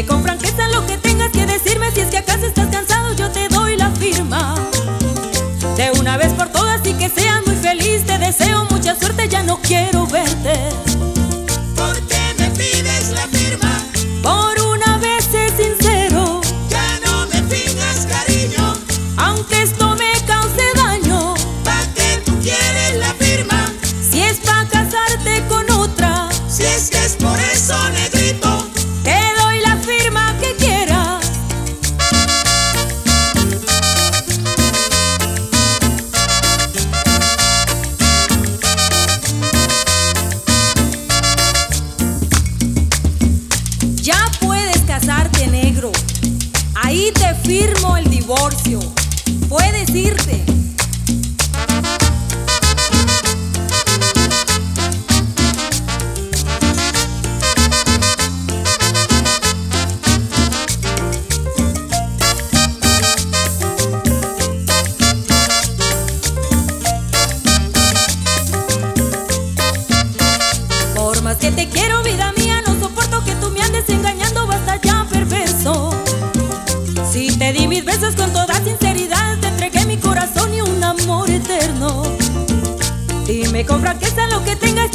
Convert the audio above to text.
Dime con franqueza lo que tengas que decirme. Si es que acaso estás cansado, yo te doy la firma de una vez por todas, y que seas muy feliz. Te deseo mucha suerte, ya no quiero verte. ¿Por qué me pides la firma? Por una vez sé sincero, Ya no me finjas cariño. aunque esto me cause daño. ¿Pa' qué tú quieres la firma? Si es pa' casarte con otra, Si es que es por eso, negrito. te doy la firma que quieras. Ya puedes casarte, negro. Ahí te firmo el divorcio. Puedes irte. Por más que te quiero, vida mía, no soporto que tú me andes engañando. Basta ya, perverso. Si te di mis besos con toda sinceridad, te entregué mi corazón y un amor eterno. Dime con franqueza lo que tengas